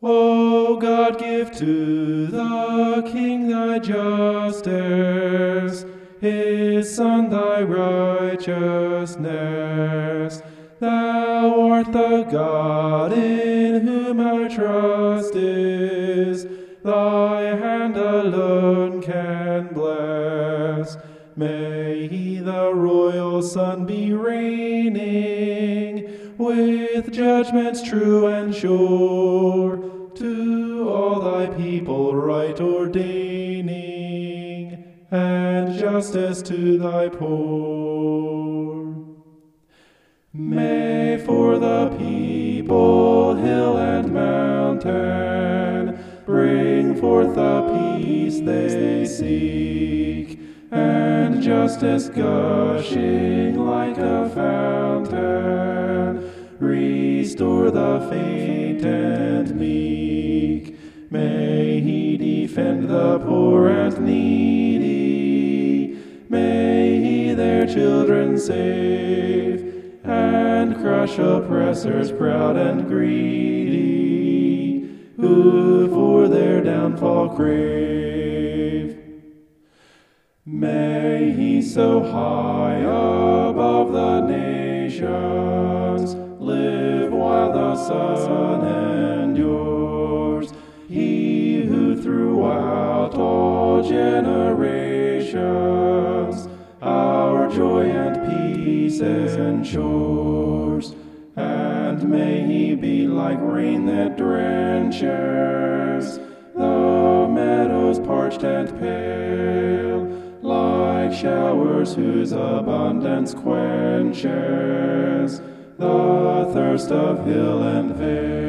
O God, give to the King thy justice, his Son thy righteousness. Thou art the God in whom our trust is. Thy hand alone can bless. May he, the royal Son, be reigning with judgments true and sure, to all thy people right ordaining, and justice to thy poor. May for the people, hill and mountain, bring forth the peace they seek, and justice gushing like a fountain, restore the faint and meek. May he defend the poor and needy. May he their children save, and crush oppressors proud and greedy, who for their downfall crave. May he so high above the nations live while the sun endures, he who throughout all generations our joy and peace ensures. And may he be like rain that drenches the meadows parched and pale, like showers whose abundance quenches the thirst of hill and vale.